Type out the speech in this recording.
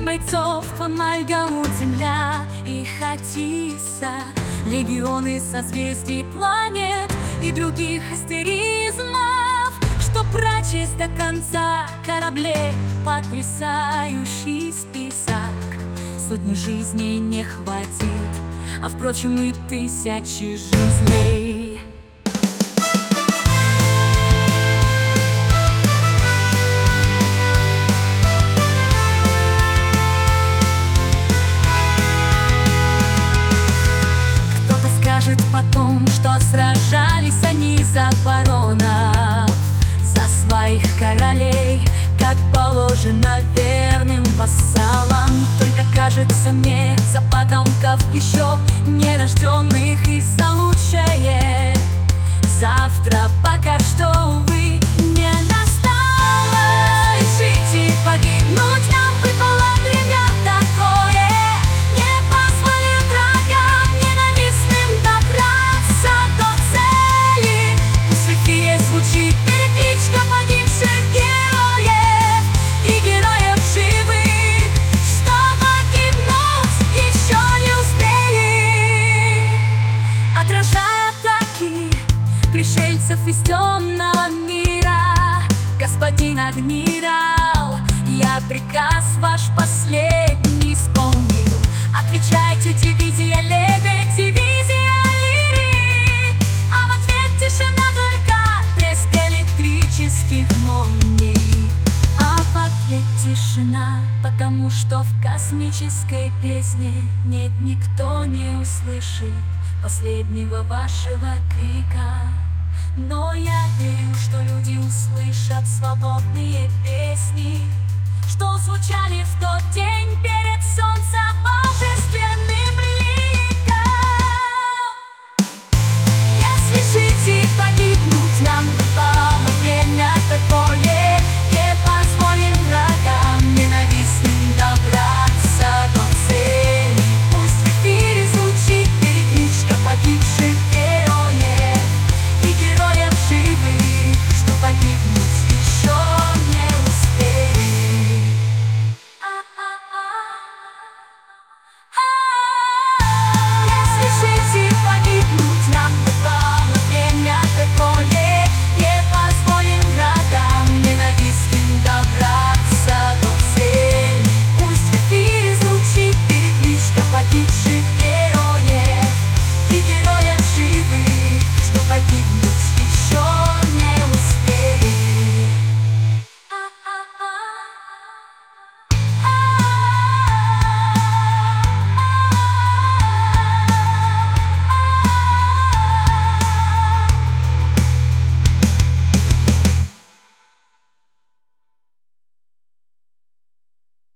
бойцов Амальгамут, Земля и Хатиса, легионы созвездий планет и других астеризмов, что прочесть до конца кораблей потрясающий список. Сотни жизней не хватит, а впрочем и тысячи жизней. Потом, что сражались они за баронов, за своих королей, как положено верным вассалам. Только кажется мне, за потомков еще нерожденных и за лучшее завтра пока что, увы, не настало. Жить и погибнуть нам выпало время такое. Звучит перекличка погибших героев и героев живых, что погибнуть еще не успели. Отражая атаки пришельцев из темного мира, господин адмирал, я приказ ваш последний исполнил. Отвечайте, дивизия Лебедь, дивизия Лири, а в ответ тишина только электрических молний. А в ответ тишина, потому что в космической песне нет, никто не услышит последнего вашего крика. Но я верю, что люди услышат свободные песни, что звучали в тот день перед